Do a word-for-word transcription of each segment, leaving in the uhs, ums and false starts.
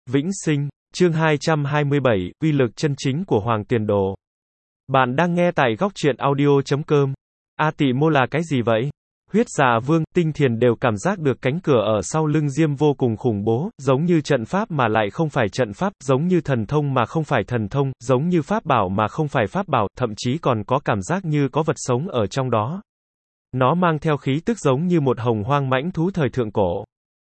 Vĩnh sinh, chương hai trăm hai mươi bảy, uy lực chân chính của Hoàng Tuyền Đồ. Bạn đang nghe tại góc truyện audio chấm com. A Tị Môn là cái gì vậy? Huyết Dạ Vương, Tinh Thiền đều cảm giác được cánh cửa ở sau lưng Diêm vô cùng khủng bố, giống như trận pháp mà lại không phải trận pháp, giống như thần thông mà không phải thần thông, giống như pháp bảo mà không phải pháp bảo, thậm chí còn có cảm giác như có vật sống ở trong đó. Nó mang theo khí tức giống như một hồng hoang mãnh thú thời thượng cổ.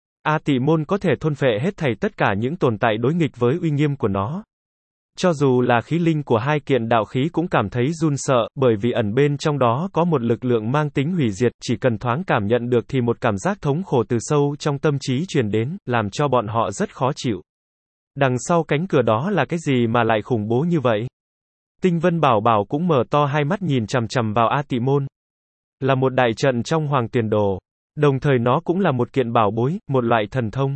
A Tị Môn có thể thôn phệ hết thảy tất cả những tồn tại đối nghịch với uy nghiêm của nó. Cho dù là khí linh của hai kiện đạo khí cũng cảm thấy run sợ, bởi vì ẩn bên trong đó có một lực lượng mang tính hủy diệt, chỉ cần thoáng cảm nhận được thì một cảm giác thống khổ từ sâu trong tâm trí truyền đến, làm cho bọn họ rất khó chịu. Đằng sau cánh cửa đó là cái gì mà lại khủng bố như vậy? Tinh Vân Bảo Bảo cũng mở to hai mắt nhìn chằm chằm vào A Tị Môn. Là một đại trận trong Hoàng Tuyền Đồ. Đồng thời nó cũng là một kiện bảo bối, một loại thần thông.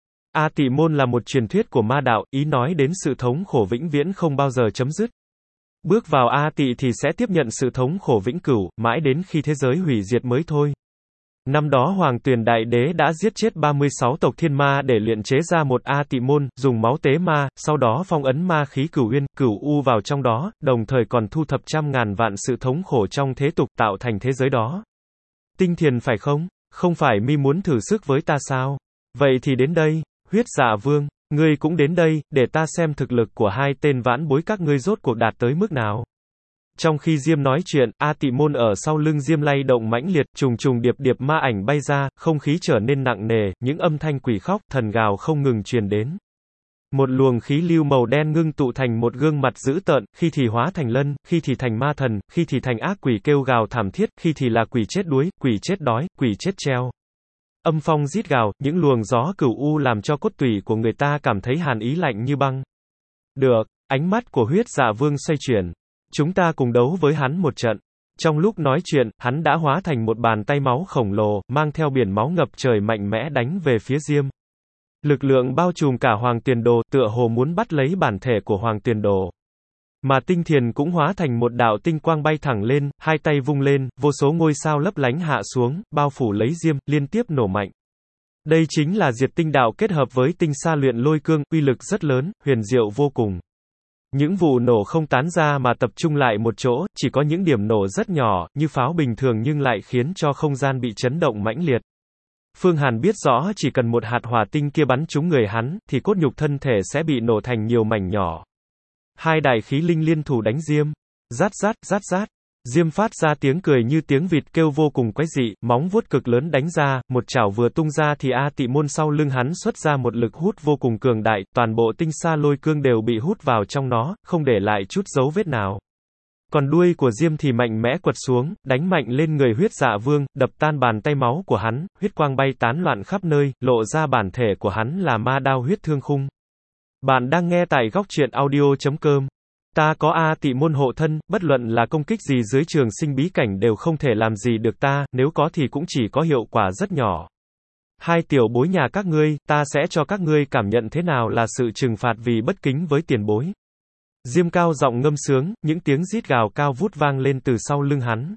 A Tị Môn là một truyền thuyết của ma đạo, ý nói đến sự thống khổ vĩnh viễn không bao giờ chấm dứt. Bước vào A Tị thì sẽ tiếp nhận sự thống khổ vĩnh cửu, mãi đến khi thế giới hủy diệt mới thôi. Năm đó Hoàng Tuyền Đại Đế đã giết chết ba mươi sáu tộc thiên ma để luyện chế ra một A Tị Môn, dùng máu tế ma, sau đó phong ấn ma khí cửu uyên, cửu u vào trong đó, đồng thời còn thu thập trăm ngàn vạn sự thống khổ trong thế tục tạo thành thế giới đó. Tinh Thiền phải không? Không phải mi muốn thử sức với ta sao? Vậy thì đến đây, Huyết Dạ Vương, ngươi cũng đến đây, để ta xem thực lực của hai tên vãn bối các ngươi rốt cuộc đạt tới mức nào. Trong khi Diêm nói chuyện, A Tị Môn ở sau lưng Diêm lay động mãnh liệt, trùng trùng điệp điệp ma ảnh bay ra, không khí trở nên nặng nề, những âm thanh quỷ khóc, thần gào không ngừng truyền đến. Một luồng khí lưu màu đen ngưng tụ thành một gương mặt dữ tợn, khi thì hóa thành lân, khi thì thành ma thần, khi thì thành ác quỷ kêu gào thảm thiết, khi thì là quỷ chết đuối, quỷ chết đói, quỷ chết treo. Âm phong rít gào, những luồng gió cửu u làm cho cốt tủy của người ta cảm thấy hàn ý lạnh như băng. Được, ánh mắt của Huyết Dạ Vương xoay chuyển. Chúng ta cùng đấu với hắn một trận. Trong lúc nói chuyện, hắn đã hóa thành một bàn tay máu khổng lồ, mang theo biển máu ngập trời mạnh mẽ đánh về phía Diêm. Lực lượng bao trùm cả Hoàng Tuyền Đồ, tựa hồ muốn bắt lấy bản thể của Hoàng Tuyền Đồ. Mà Tinh Thiền cũng hóa thành một đạo tinh quang bay thẳng lên, hai tay vung lên, vô số ngôi sao lấp lánh hạ xuống, bao phủ lấy Diêm, liên tiếp nổ mạnh. Đây chính là diệt tinh đạo kết hợp với tinh sa luyện lôi cương, uy lực rất lớn, huyền diệu vô cùng. Những vụ nổ không tán ra mà tập trung lại một chỗ, chỉ có những điểm nổ rất nhỏ, như pháo bình thường nhưng lại khiến cho không gian bị chấn động mãnh liệt. Phương Hàn biết rõ chỉ cần một hạt hỏa tinh kia bắn trúng người hắn, thì cốt nhục thân thể sẽ bị nổ thành nhiều mảnh nhỏ. Hai đại khí linh liên thủ đánh Diêm. Rát rát, rát rát. Diêm phát ra tiếng cười như tiếng vịt kêu vô cùng quái dị, móng vuốt cực lớn đánh ra, một chảo vừa tung ra thì A Tị Môn sau lưng hắn xuất ra một lực hút vô cùng cường đại, toàn bộ tinh sa lôi cương đều bị hút vào trong nó, không để lại chút dấu vết nào. Còn đuôi của Diêm thì mạnh mẽ quật xuống, đánh mạnh lên người Huyết Dạ Vương, đập tan bàn tay máu của hắn, huyết quang bay tán loạn khắp nơi, lộ ra bản thể của hắn là ma đao huyết thương khung. Bạn đang nghe tại góc truyện audio chấm com. Ta có A Tị Môn hộ thân, bất luận là công kích gì dưới trường sinh bí cảnh đều không thể làm gì được ta, nếu có thì cũng chỉ có hiệu quả rất nhỏ. Hai tiểu bối nhà các ngươi, ta sẽ cho các ngươi cảm nhận thế nào là sự trừng phạt vì bất kính với tiền bối. Diêm cao giọng ngâm sướng, những tiếng rít gào cao vút vang lên từ sau lưng hắn.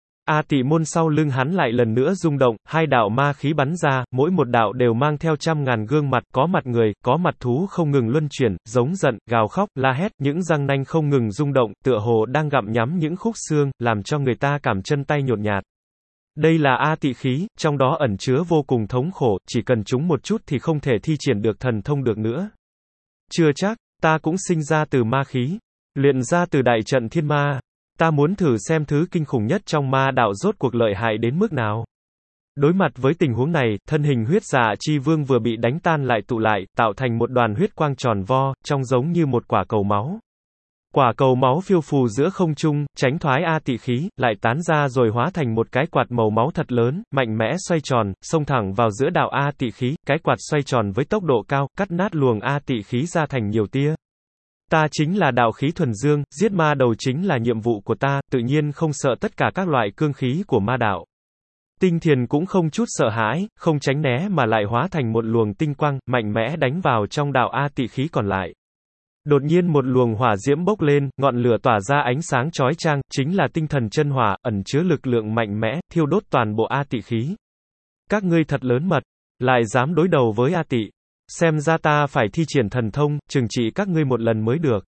A Tị Môn sau lưng hắn lại lần nữa rung động, hai đạo ma khí bắn ra, mỗi một đạo đều mang theo trăm ngàn gương mặt, có mặt người, có mặt thú không ngừng luân chuyển, giống giận, gào khóc, la hét, những răng nanh không ngừng rung động, tựa hồ đang gặm nhắm những khúc xương, làm cho người ta cảm chân tay nhột nhạt. Đây là A Tị khí, trong đó ẩn chứa vô cùng thống khổ, chỉ cần chúng một chút thì không thể thi triển được thần thông được nữa. Chưa chắc, ta cũng sinh ra từ ma khí, luyện ra từ đại trận thiên ma. Ta muốn thử xem thứ kinh khủng nhất trong ma đạo rốt cuộc lợi hại đến mức nào. Đối mặt với tình huống này, thân hình Huyết Dạ Chi Vương vừa bị đánh tan lại tụ lại, tạo thành một đoàn huyết quang tròn vo, trông giống như một quả cầu máu. Quả cầu máu phiêu phù giữa không trung, tránh thoái A Tị khí, lại tán ra rồi hóa thành một cái quạt màu máu thật lớn, mạnh mẽ xoay tròn, xông thẳng vào giữa đạo A Tị khí, cái quạt xoay tròn với tốc độ cao, cắt nát luồng A Tị khí ra thành nhiều tia. Ta chính là đạo khí thuần dương, giết ma đầu chính là nhiệm vụ của ta, tự nhiên không sợ tất cả các loại cương khí của ma đạo. Tinh Thiền cũng không chút sợ hãi, không tránh né mà lại hóa thành một luồng tinh quang, mạnh mẽ đánh vào trong đạo A Tị khí còn lại. Đột nhiên một luồng hỏa diễm bốc lên, ngọn lửa tỏa ra ánh sáng chói chang, chính là tinh thần chân hỏa, ẩn chứa lực lượng mạnh mẽ, thiêu đốt toàn bộ A Tị khí. Các ngươi thật lớn mật, lại dám đối đầu với A Tị. Xem ra ta phải thi triển thần thông, trừng trị các ngươi một lần mới được.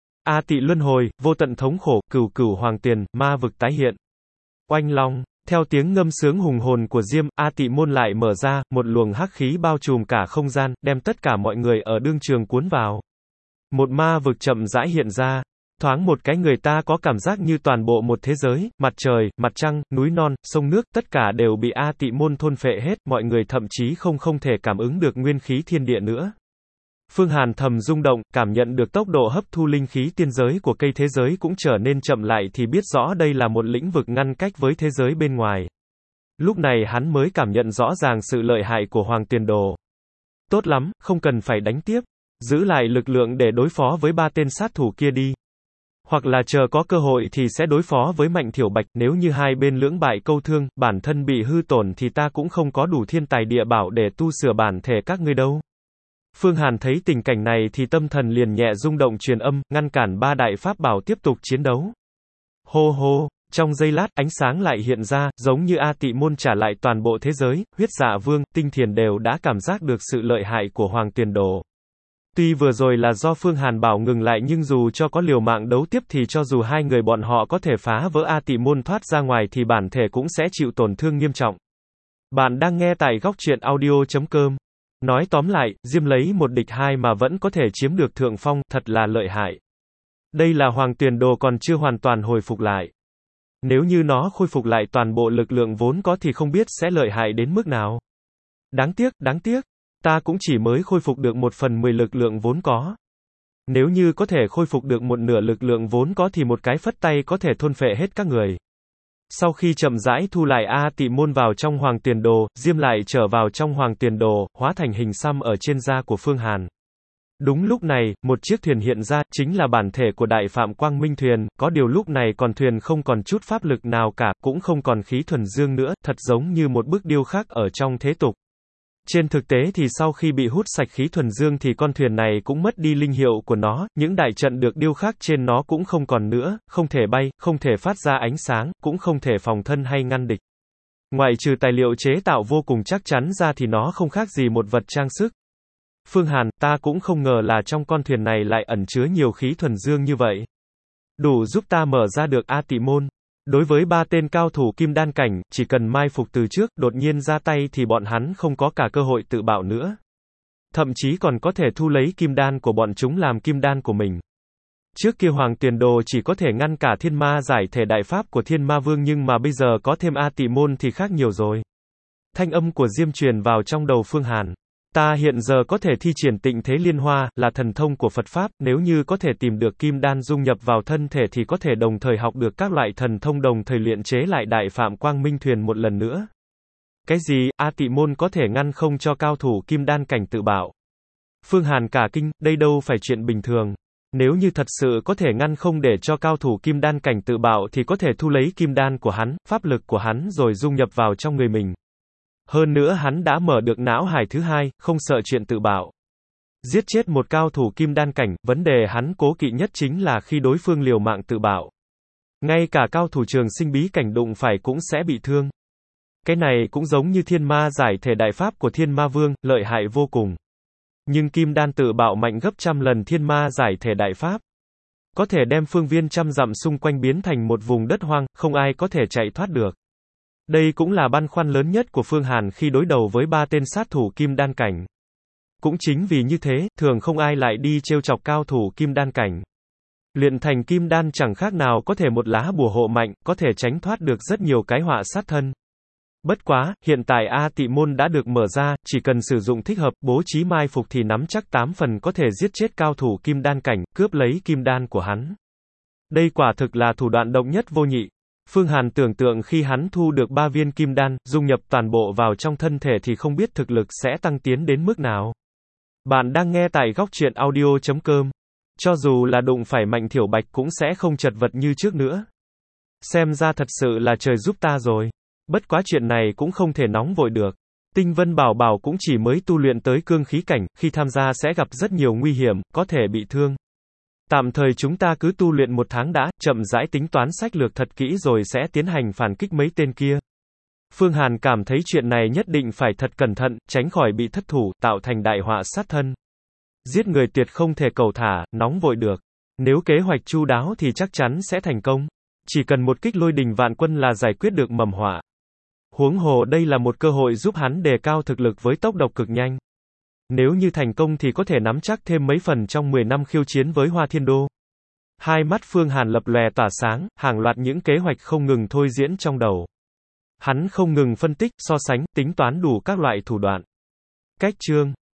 A Tị luân hồi, vô tận thống khổ, cửu cửu hoàng tiền, ma vực tái hiện. Oanh long, theo tiếng ngâm sướng hùng hồn của Diêm, A Tị môn lại mở ra, một luồng hắc khí bao trùm cả không gian, đem tất cả mọi người ở đương trường cuốn vào. Một ma vực chậm rãi hiện ra. Thoáng một cái người ta có cảm giác như toàn bộ một thế giới, mặt trời, mặt trăng, núi non, sông nước, tất cả đều bị A Tị môn thôn phệ hết, mọi người thậm chí không không thể cảm ứng được nguyên khí thiên địa nữa. Phương Hàn thầm rung động, cảm nhận được tốc độ hấp thu linh khí tiên giới của cây thế giới cũng trở nên chậm lại thì biết rõ đây là một lĩnh vực ngăn cách với thế giới bên ngoài. Lúc này hắn mới cảm nhận rõ ràng sự lợi hại của Hoàng Tiền Đồ. Tốt lắm, không cần phải đánh tiếp. Giữ lại lực lượng để đối phó với ba tên sát thủ kia đi. Hoặc là chờ có cơ hội thì sẽ đối phó với Mạnh Thiểu Bạch, nếu như hai bên lưỡng bại câu thương, bản thân bị hư tổn thì ta cũng không có đủ thiên tài địa bảo để tu sửa bản thể các ngươi đâu. Phương Hàn thấy tình cảnh này thì tâm thần liền nhẹ rung động truyền âm, ngăn cản ba đại pháp bảo tiếp tục chiến đấu. Hô hô, trong giây lát, ánh sáng lại hiện ra, giống như A Tị môn trả lại toàn bộ thế giới, Huyết Dạ Vương, Tinh Thiền đều đã cảm giác được sự lợi hại của Hoàng Tiền Đồ. Tuy vừa rồi là do Phương Hàn bảo ngừng lại nhưng dù cho có liều mạng đấu tiếp thì cho dù hai người bọn họ có thể phá vỡ A Tị môn thoát ra ngoài thì bản thể cũng sẽ chịu tổn thương nghiêm trọng. Bạn đang nghe tại góc truyện audio chấm com. Nói tóm lại, Diêm lấy một địch hai mà vẫn có thể chiếm được thượng phong, thật là lợi hại. Đây là Hoàng Tiền Đồ còn chưa hoàn toàn hồi phục lại. Nếu như nó khôi phục lại toàn bộ lực lượng vốn có thì không biết sẽ lợi hại đến mức nào. Đáng tiếc, đáng tiếc. Ta cũng chỉ mới khôi phục được một phần mười lực lượng vốn có. Nếu như có thể khôi phục được một nửa lực lượng vốn có thì một cái phất tay có thể thôn phệ hết các người. Sau khi chậm rãi thu lại A Tị môn vào trong Hoàng Tiền Đồ, Diêm lại trở vào trong Hoàng Tiền Đồ, hóa thành hình xăm ở trên da của Phương Hàn. Đúng lúc này, một chiếc thuyền hiện ra, chính là bản thể của Đại Phạm Quang Minh Thuyền, có điều lúc này còn thuyền không còn chút pháp lực nào cả, cũng không còn khí thuần dương nữa, thật giống như một bức điêu khắc ở trong thế tục. Trên thực tế thì sau khi bị hút sạch khí thuần dương thì con thuyền này cũng mất đi linh hiệu của nó, những đại trận được điêu khắc trên nó cũng không còn nữa, không thể bay, không thể phát ra ánh sáng, cũng không thể phòng thân hay ngăn địch. Ngoại trừ tài liệu chế tạo vô cùng chắc chắn ra thì nó không khác gì một vật trang sức. Phương Hàn, ta cũng không ngờ là trong con thuyền này lại ẩn chứa nhiều khí thuần dương như vậy. Đủ giúp ta mở ra được A Tị môn. Đối với ba tên cao thủ kim đan cảnh, chỉ cần mai phục từ trước, đột nhiên ra tay thì bọn hắn không có cả cơ hội tự bạo nữa. Thậm chí còn có thể thu lấy kim đan của bọn chúng làm kim đan của mình. Trước kia Hoàng Tiền Đồ chỉ có thể ngăn cả thiên ma giải thể đại pháp của Thiên Ma Vương nhưng mà bây giờ có thêm A Tị môn thì khác nhiều rồi. Thanh âm của Diêm truyền vào trong đầu Phương Hàn. Ta hiện giờ có thể thi triển Tịnh Thế Liên Hoa, là thần thông của Phật Pháp, nếu như có thể tìm được kim đan dung nhập vào thân thể thì có thể đồng thời học được các loại thần thông đồng thời luyện chế lại Đại Phạm Quang Minh Thuyền một lần nữa. Cái gì, A Tị môn có thể ngăn không cho cao thủ kim đan cảnh tự bạo? Phương Hàn cả kinh, đây đâu phải chuyện bình thường. Nếu như thật sự có thể ngăn không để cho cao thủ kim đan cảnh tự bạo thì có thể thu lấy kim đan của hắn, pháp lực của hắn rồi dung nhập vào trong người mình. Hơn nữa hắn đã mở được não hải thứ hai, không sợ chuyện tự bạo. Giết chết một cao thủ kim đan cảnh, vấn đề hắn cố kỵ nhất chính là khi đối phương liều mạng tự bạo. Ngay cả cao thủ trường sinh bí cảnh đụng phải cũng sẽ bị thương. Cái này cũng giống như thiên ma giải thể đại pháp của Thiên Ma Vương, lợi hại vô cùng. Nhưng kim đan tự bạo mạnh gấp trăm lần thiên ma giải thể đại pháp. Có thể đem phương viên trăm dặm xung quanh biến thành một vùng đất hoang, không ai có thể chạy thoát được. Đây cũng là băn khoăn lớn nhất của Phương Hàn khi đối đầu với ba tên sát thủ kim đan cảnh. Cũng chính vì như thế, thường không ai lại đi trêu chọc cao thủ kim đan cảnh. Luyện thành kim đan chẳng khác nào có thể một lá bùa hộ mạnh, có thể tránh thoát được rất nhiều cái họa sát thân. Bất quá, hiện tại A Tị môn đã được mở ra, chỉ cần sử dụng thích hợp, bố trí mai phục thì nắm chắc tám phần có thể giết chết cao thủ kim đan cảnh, cướp lấy kim đan của hắn. Đây quả thực là thủ đoạn độc nhất vô nhị. Phương Hàn tưởng tượng khi hắn thu được ba viên kim đan, dung nhập toàn bộ vào trong thân thể thì không biết thực lực sẽ tăng tiến đến mức nào. Bạn đang nghe tại góc truyện audio chấm com. Cho dù là đụng phải Mạnh Thiểu Bạch cũng sẽ không chật vật như trước nữa. Xem ra thật sự là trời giúp ta rồi. Bất quá chuyện này cũng không thể nóng vội được. Tinh Vân Bảo Bảo cũng chỉ mới tu luyện tới cương khí cảnh, khi tham gia sẽ gặp rất nhiều nguy hiểm, có thể bị thương. Tạm thời chúng ta cứ tu luyện một tháng đã, chậm rãi tính toán sách lược thật kỹ rồi sẽ tiến hành phản kích mấy tên kia. Phương Hàn cảm thấy chuyện này nhất định phải thật cẩn thận, tránh khỏi bị thất thủ, tạo thành đại họa sát thân. Giết người tuyệt không thể cầu thả, nóng vội được. Nếu kế hoạch chu đáo thì chắc chắn sẽ thành công. Chỉ cần một kích lôi đình vạn quân là giải quyết được mầm họa. Huống hồ đây là một cơ hội giúp hắn đề cao thực lực với tốc độ cực nhanh. Nếu như thành công thì có thể nắm chắc thêm mấy phần trong mười năm khiêu chiến với Hoa Thiên Đô. Hai mắt Phương Hàn lập lòe tỏa sáng, hàng loạt những kế hoạch không ngừng thôi diễn trong đầu. Hắn không ngừng phân tích, so sánh, tính toán đủ các loại thủ đoạn. Cách chương